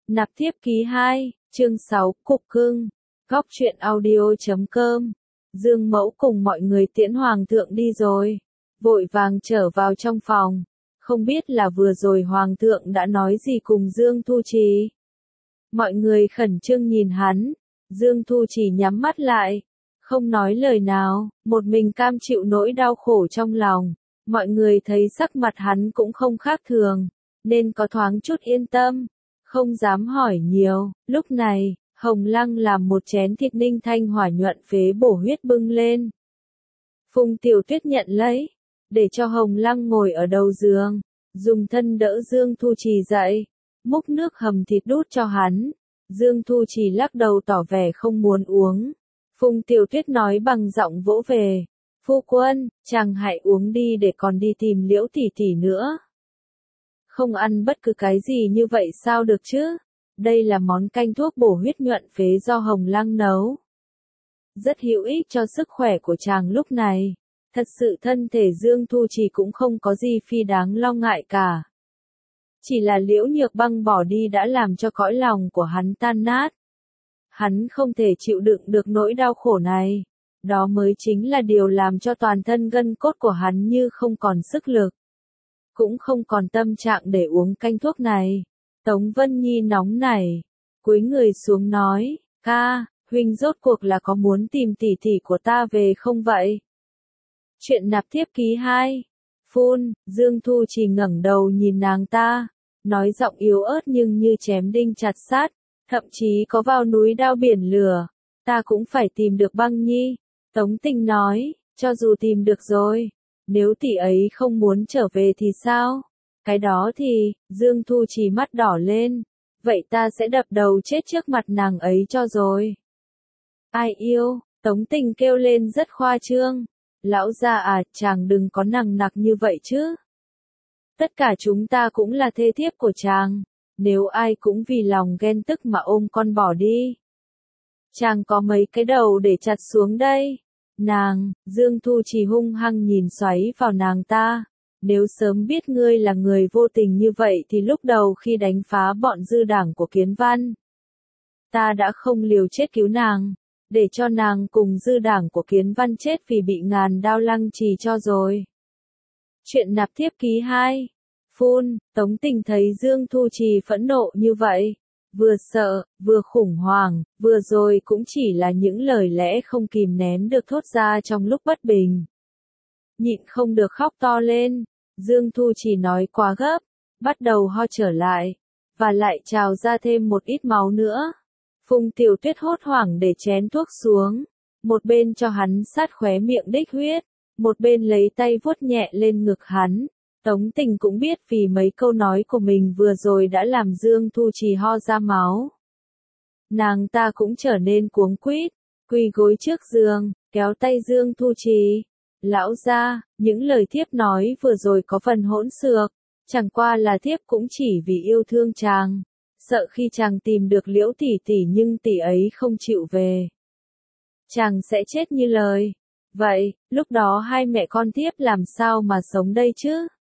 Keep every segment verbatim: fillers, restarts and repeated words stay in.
Nạp thiếp ký hai, chương sáu, Cục Cưng. Góc truyện audio chấm com. Dương Mẫu cùng mọi người tiễn Hoàng thượng đi rồi. Vội vàng trở vào trong phòng. Không biết là vừa rồi Hoàng thượng đã nói gì cùng Dương Thu Trì. Mọi người khẩn trương nhìn hắn. Dương Thu Trì nhắm mắt lại. Không nói lời nào, một mình cam chịu nỗi đau khổ trong lòng. Mọi người thấy sắc mặt hắn cũng không khác thường, nên có thoáng chút yên tâm. Không dám hỏi nhiều, lúc này, Hồng Lăng làm một chén thịt ninh thanh hỏa nhuận phế bổ huyết bưng lên. Phùng Tiểu Tuyết nhận lấy, để cho Hồng Lăng ngồi ở đầu giường, dùng thân đỡ Dương Thu Trì dậy, múc nước hầm thịt đút cho hắn. Dương Thu Trì lắc đầu tỏ vẻ không muốn uống. Phùng Tiểu Tuyết nói bằng giọng vỗ về, phu quân, chàng hãy uống đi để còn đi tìm Liễu tỷ tỷ nữa. Không ăn bất cứ cái gì như vậy sao được chứ? Đây là món canh thuốc bổ huyết nhuận phế do Hồng Lăng nấu. Rất hữu ích cho sức khỏe của chàng lúc này. Thật sự thân thể Dương Thu Trì cũng không có gì phi đáng lo ngại cả. Chỉ là Liễu Nhược Băng bỏ đi đã làm cho cõi lòng của hắn tan nát. Hắn không thể chịu đựng được nỗi đau khổ này. Đó mới chính là điều làm cho toàn thân gân cốt của hắn như không còn sức lực. Cũng không còn tâm trạng để uống canh thuốc này. Tống Vân Nhi nóng nảy, cúi người xuống nói, ca, huynh rốt cuộc là có muốn tìm tỷ tỷ của ta về không vậy? Chuyện nạp thiếp ký hai. Phun, Dương Thu Trì ngẩng đầu nhìn nàng ta, nói giọng yếu ớt nhưng như chém đinh chặt sát, thậm chí có vào núi đao biển lửa, ta cũng phải tìm được Băng Nhi. Tống Tình nói, cho dù tìm được rồi, nếu tỷ ấy không muốn trở về thì sao? Cái đó thì, Dương Thu Trì mắt đỏ lên, vậy ta sẽ đập đầu chết trước mặt nàng ấy cho rồi. Ai yêu, Tống Tình kêu lên rất khoa trương. Lão gia à, chàng đừng có nằng nặc như vậy chứ. Tất cả chúng ta cũng là thê thiếp của chàng, nếu ai cũng vì lòng ghen tức mà ôm con bỏ đi. Chàng có mấy cái đầu để chặt xuống đây. Nàng, Dương Thu Trì hung hăng nhìn xoáy vào nàng ta. Nếu sớm biết ngươi là người vô tình như vậy thì lúc đầu khi đánh phá bọn dư đảng của Kiến Văn, ta đã không liều chết cứu nàng, để cho nàng cùng dư đảng của Kiến Văn chết vì bị ngàn đao lăng trì cho rồi. Chuyện nạp thiếp ký hai. Phun, Tống Tình thấy Dương Thu Trì phẫn nộ như vậy, vừa sợ, vừa khủng hoảng, vừa rồi cũng chỉ là những lời lẽ không kìm nén được thốt ra trong lúc bất bình. Nhịn không được khóc to lên, Dương Thu Trì nói quá gấp, bắt đầu ho trở lại, và lại trào ra thêm một ít máu nữa. Phùng Tiểu Tuyết hốt hoảng để chén thuốc xuống, một bên cho hắn sát khóe miệng đích huyết, một bên lấy tay vuốt nhẹ lên ngực hắn. Tống Tình cũng biết vì mấy câu nói của mình vừa rồi đã làm Dương Thu Trì ho ra máu. Nàng ta cũng trở nên cuống quýt, quỳ gối trước giường, kéo tay Dương Thu Trì. Lão gia, những lời thiếp nói vừa rồi có phần hỗn xược, chẳng qua là thiếp cũng chỉ vì yêu thương chàng, sợ khi chàng tìm được Liễu tỷ tỷ nhưng tỷ ấy không chịu về, chàng sẽ chết như lời. Vậy, lúc đó hai mẹ con thiếp làm sao mà sống đây chứ?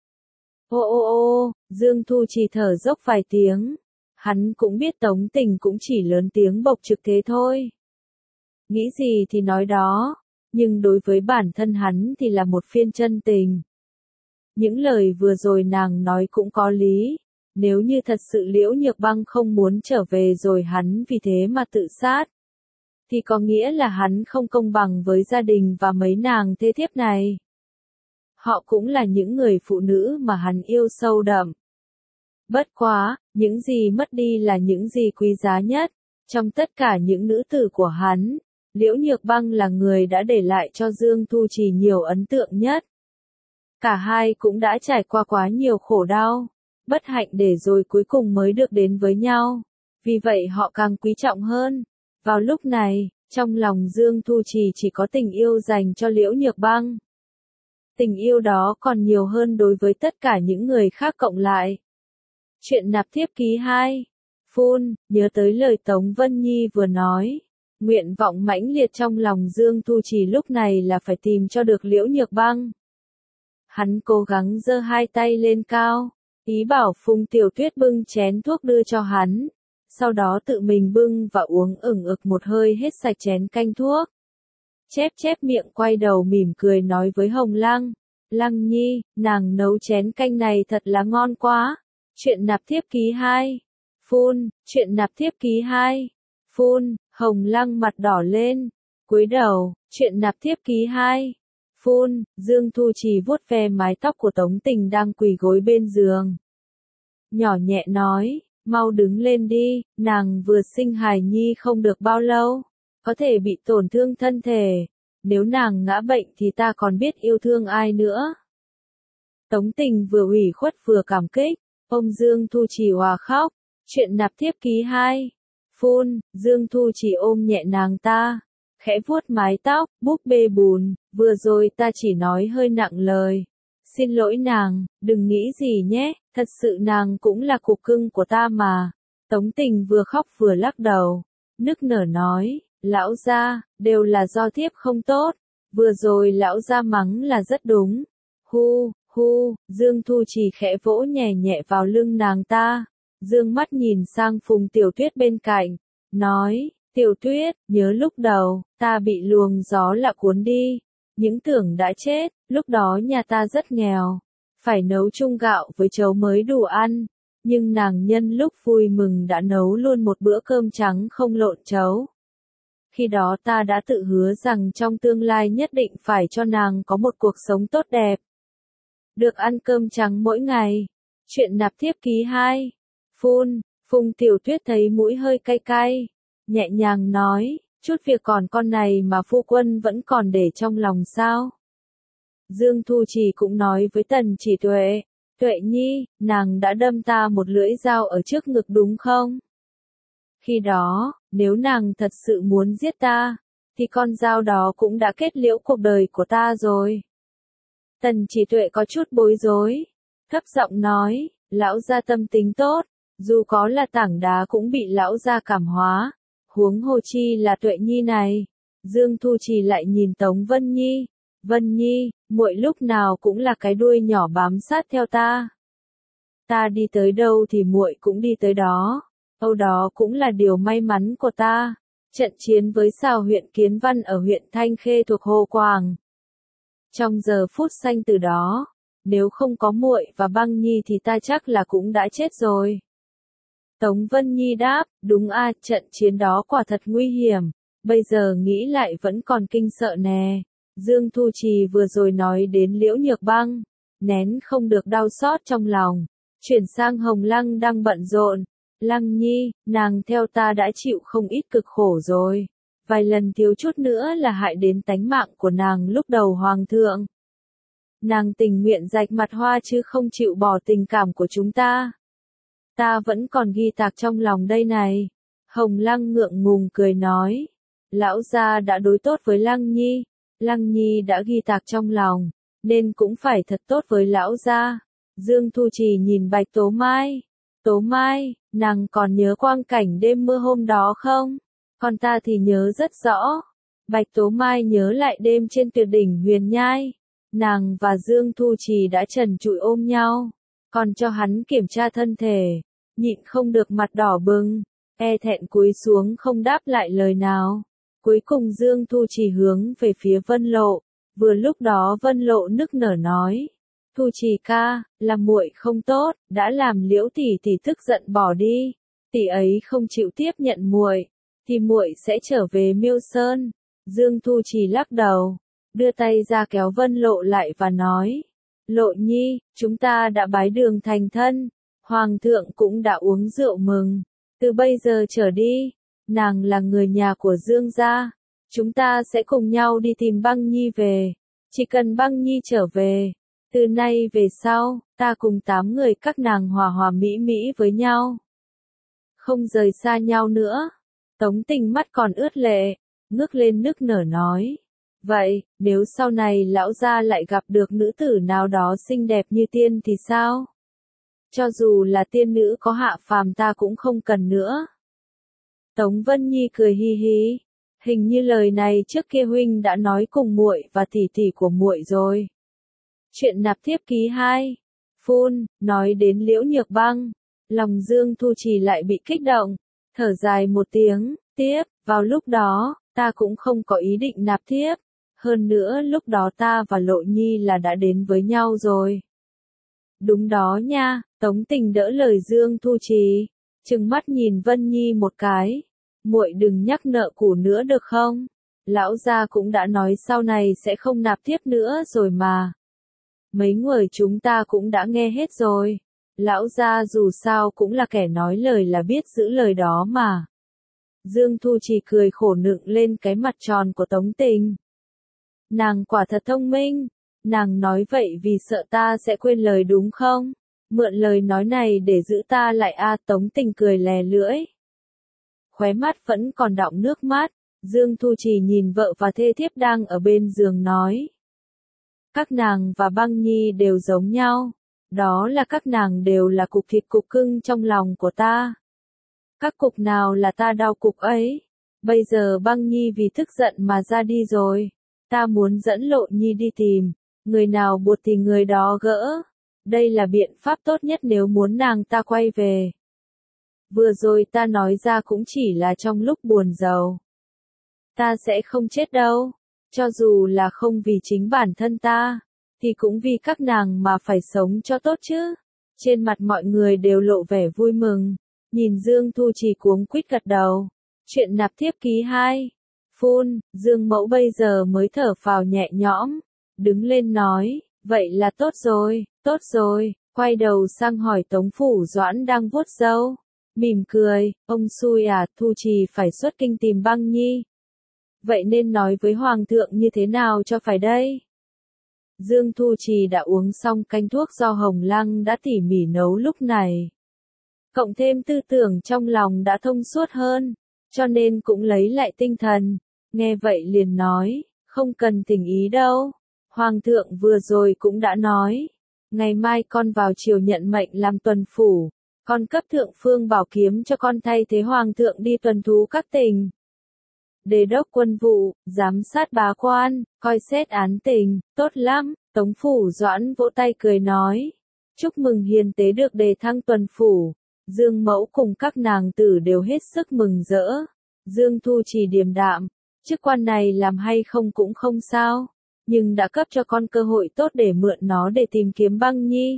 Ô ô ô, Dương Thu Trì thở dốc vài tiếng, hắn cũng biết Tống Tình cũng chỉ lớn tiếng bộc trực thế thôi. Nghĩ gì thì nói đó. Nhưng đối với bản thân hắn thì là một phiên chân tình. Những lời vừa rồi nàng nói cũng có lý. Nếu như thật sự Liễu Nhược Băng không muốn trở về rồi hắn vì thế mà tự sát, thì có nghĩa là hắn không công bằng với gia đình và mấy nàng thê thiếp này. Họ cũng là những người phụ nữ mà hắn yêu sâu đậm. Bất quá, những gì mất đi là những gì quý giá nhất. Trong tất cả những nữ tử của hắn, Liễu Nhược Băng là người đã để lại cho Dương Thu Trì nhiều ấn tượng nhất. Cả hai cũng đã trải qua quá nhiều khổ đau, bất hạnh để rồi cuối cùng mới được đến với nhau. Vì vậy họ càng quý trọng hơn. Vào lúc này, trong lòng Dương Thu Trì chỉ có tình yêu dành cho Liễu Nhược Băng. Tình yêu đó còn nhiều hơn đối với tất cả những người khác cộng lại. Chuyện nạp thiếp ký hai. Phun, nhớ tới lời Tống Vân Nhi vừa nói. Nguyện vọng mãnh liệt trong lòng Dương Thu Trì lúc này là phải tìm cho được Liễu Nhược Băng. Hắn cố gắng giơ hai tay lên cao, ý bảo Phùng Tiểu Tuyết bưng chén thuốc đưa cho hắn. sau đó tự mình bưng và uống ửng ực một hơi hết sạch chén canh thuốc. Chép chép miệng quay đầu mỉm cười nói với Hồng Lăng, Lăng Nhi, nàng nấu chén canh này thật là ngon quá. Chuyện nạp thiếp ký hai. Phun, chuyện nạp thiếp ký hai. Phun, Hồng Lăng mặt đỏ lên, cúi đầu, chuyện nạp thiếp ký hai. Phun, Dương Thu Trì vuốt ve mái tóc của Tống Tình đang quỳ gối bên giường. Nhỏ nhẹ nói, mau đứng lên đi, nàng vừa sinh hài nhi không được bao lâu, có thể bị tổn thương thân thể, nếu nàng ngã bệnh thì ta còn biết yêu thương ai nữa. Tống Tình vừa ủy khuất vừa cảm kích, ông Dương Thu Trì hòa khóc, chuyện nạp thiếp ký hai. Phun, Dương Thu Trì ôm nhẹ nàng ta, khẽ vuốt mái tóc, búp bê bùn, vừa rồi ta chỉ nói hơi nặng lời. Xin lỗi nàng, đừng nghĩ gì nhé, thật sự nàng cũng là cục cưng của ta mà. Tống Tình vừa khóc vừa lắc đầu, nức nở nói, lão gia, đều là do thiếp không tốt, vừa rồi lão gia mắng là rất đúng. Hu, hu, Dương Thu Trì khẽ vỗ nhẹ nhẹ vào lưng nàng ta, dương mắt nhìn sang Phùng Tiểu Tuyết bên cạnh, nói, Tiểu Tuyết, nhớ lúc đầu, ta bị luồng gió lạ cuốn đi, những tưởng đã chết, lúc đó nhà ta rất nghèo, phải nấu chung gạo với chấu mới đủ ăn, nhưng nàng nhân lúc vui mừng đã nấu luôn một bữa cơm trắng không lộn chấu. Khi đó ta đã tự hứa rằng trong tương lai nhất định phải cho nàng có một cuộc sống tốt đẹp. Được ăn cơm trắng mỗi ngày. Chuyện nạp thiếp ký hai. Phun, Phùng Tiểu Tuyết thấy mũi hơi cay cay, nhẹ nhàng nói, chút việc còn con này mà phu quân vẫn còn để trong lòng sao? Dương Thu Trì cũng nói với Tần Chỉ Tuệ, Tuệ Nhi, nàng đã đâm ta một lưỡi dao ở trước ngực đúng không? Khi đó, nếu nàng thật sự muốn giết ta, thì con dao đó cũng đã kết liễu cuộc đời của ta rồi. Tần Chỉ Tuệ có chút bối rối, thấp giọng nói, lão gia tâm tính tốt, dù có là tảng đá cũng bị lão gia cảm hóa, huống hồ chi là Tuệ Nhi này. Dương Thu Trì lại nhìn Tống Vân Nhi, Vân Nhi, muội lúc nào cũng là cái đuôi nhỏ bám sát theo ta. Ta đi tới đâu thì muội cũng đi tới đó, âu đó cũng là điều may mắn của ta. Trận chiến với Sào huyện Kiến Văn ở huyện Thanh Khê thuộc Hồ Quảng. Trong giờ phút xanh từ đó, nếu không có muội và Băng Nhi thì ta chắc là cũng đã chết rồi. Tống Vân Nhi đáp, đúng a, trận chiến đó quả thật nguy hiểm, bây giờ nghĩ lại vẫn còn kinh sợ nè. Dương Thu Trì vừa rồi nói đến Liễu Nhược Băng, nén không được đau xót trong lòng, chuyển sang Hồng Lăng đang bận rộn. Lăng Nhi, nàng theo ta đã chịu không ít cực khổ rồi, vài lần thiếu chút nữa là hại đến tánh mạng của nàng lúc đầu hoàng thượng. Nàng tình nguyện rạch mặt hoa chứ không chịu bỏ tình cảm của chúng ta. Ta vẫn còn ghi tạc trong lòng đây này. Hồng Lăng ngượng ngùng cười nói, lão gia đã đối tốt với Lăng Nhi, Lăng Nhi đã ghi tạc trong lòng, nên cũng phải thật tốt với lão gia. Dương Thu Trì nhìn Bạch Tố Mai. Tố Mai, nàng còn nhớ quang cảnh đêm mưa hôm đó không? Còn ta thì nhớ rất rõ. Bạch Tố Mai nhớ lại đêm trên tuyệt đỉnh Huyền Nhai. Nàng và Dương Thu Trì đã trần trụi ôm nhau, còn cho hắn kiểm tra thân thể, nhịn không được mặt đỏ bừng, e thẹn cúi xuống không đáp lại lời nào. Cuối cùng Dương Thu Trì hướng về phía Vân Lộ, vừa lúc đó Vân Lộ nức nở nói, Thu Trì ca, làm muội không tốt, đã làm Liễu tỷ tỷ tức giận bỏ đi, tỷ ấy không chịu tiếp nhận muội, thì muội sẽ trở về Miêu Sơn. Dương Thu Trì lắc đầu, đưa tay ra kéo Vân Lộ lại và nói, Lộ Nhi, chúng ta đã bái đường thành thân, Hoàng thượng cũng đã uống rượu mừng, từ bây giờ trở đi, nàng là người nhà của Dương gia, chúng ta sẽ cùng nhau đi tìm Băng Nhi về, chỉ cần Băng Nhi trở về, từ nay về sau, ta cùng tám người các nàng hòa hòa mỹ mỹ với nhau, không rời xa nhau nữa. Tống Tình mắt còn ướt lệ, ngước lên nức nở nói, vậy, nếu sau này lão gia lại gặp được nữ tử nào đó xinh đẹp như tiên thì sao? Cho dù là tiên nữ có hạ phàm ta cũng không cần nữa. Tống Vân Nhi cười hi hi, hình như lời này trước kia huynh đã nói cùng muội và tỷ tỷ của muội rồi. Chuyện nạp thiếp ký hai. Phun, nói đến Liễu Nhược Băng, lòng Dương Thu Trì lại bị kích động, Thở dài một tiếng, tiếp, vào lúc đó, ta cũng không có ý định nạp thiếp. Hơn nữa lúc đó ta và Lộ Nhi là đã đến với nhau rồi. Đúng đó nha, Tống Tình đỡ lời Dương Thu Trì, trừng mắt nhìn Vân Nhi một cái. Muội đừng nhắc nợ cũ nữa được không? Lão gia cũng đã nói sau này sẽ không nạp thiếp nữa rồi mà. Mấy người chúng ta cũng đã nghe hết rồi. Lão gia dù sao cũng là kẻ nói lời là biết giữ lời đó mà. Dương Thu Trì cười khổ nựng lên cái mặt tròn của Tống Tình. Nàng quả thật thông minh. Nàng nói vậy vì sợ ta sẽ quên lời đúng không? Mượn lời nói này để giữ ta lại a. Tống Tình cười lè lưỡi. Khóe mắt vẫn còn đọng nước mắt. Dương Thu Trì nhìn vợ và thê thiếp đang ở bên giường nói. Các nàng và Băng Nhi đều giống nhau. Đó là các nàng đều là cục thịt cục cưng trong lòng của ta. Các cục nào là ta đau cục ấy. Bây giờ Băng Nhi vì tức giận mà ra đi rồi. Ta muốn dẫn Lộ Nhi đi tìm. Người nào buộc thì người đó gỡ. Đây là biện pháp tốt nhất nếu muốn nàng ta quay về. Vừa rồi ta nói ra cũng chỉ là trong lúc buồn giàu. Ta sẽ không chết đâu. Cho dù là không vì chính bản thân ta, thì cũng vì các nàng mà phải sống cho tốt chứ. Trên mặt mọi người đều lộ vẻ vui mừng. Nhìn Dương Thu Trì cuống quýt gật đầu. Chuyện nạp thiếp ký hai. Phun, Dương Mẫu bây giờ mới thở phào nhẹ nhõm. Đứng lên nói, vậy là tốt rồi, tốt rồi. Quay đầu sang hỏi Tống Phủ Doãn đang vuốt râu. Mỉm cười, ông xui à, Thu Trì phải xuất kinh tìm Băng Nhi. Vậy nên nói với Hoàng thượng như thế nào cho phải đây? Dương Thu Trì đã uống xong canh thuốc do Hồng Lăng đã tỉ mỉ nấu lúc này. Cộng thêm tư tưởng trong lòng đã thông suốt hơn, cho nên cũng lấy lại tinh thần. Nghe vậy liền nói, không cần tình ý đâu. Hoàng thượng vừa rồi cũng đã nói, ngày mai con vào triều nhận mệnh làm tuần phủ, con cấp thượng phương bảo kiếm cho con thay thế Hoàng thượng đi tuần thú các tỉnh. Đề đốc quân vụ, giám sát bá quan, coi xét án tình, tốt lắm. Tống Phủ Doãn vỗ tay cười nói, chúc mừng hiền tế được đề thăng tuần phủ. Dương Mẫu cùng các nàng tử đều hết sức mừng rỡ. Dương Thu Trì điềm đạm, chức quan này làm hay không cũng không sao, nhưng đã cấp cho con cơ hội tốt để mượn nó để tìm kiếm Băng Nhi.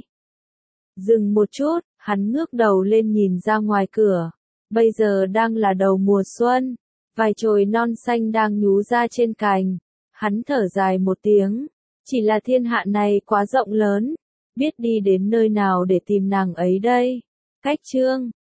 Dừng một chút, hắn ngước đầu lên nhìn ra ngoài cửa. Bây giờ đang là đầu mùa xuân, vài chồi non xanh đang nhú ra trên cành. Hắn thở dài một tiếng, chỉ là thiên hạ này quá rộng lớn, biết đi đến nơi nào để tìm nàng ấy đây. Cách chương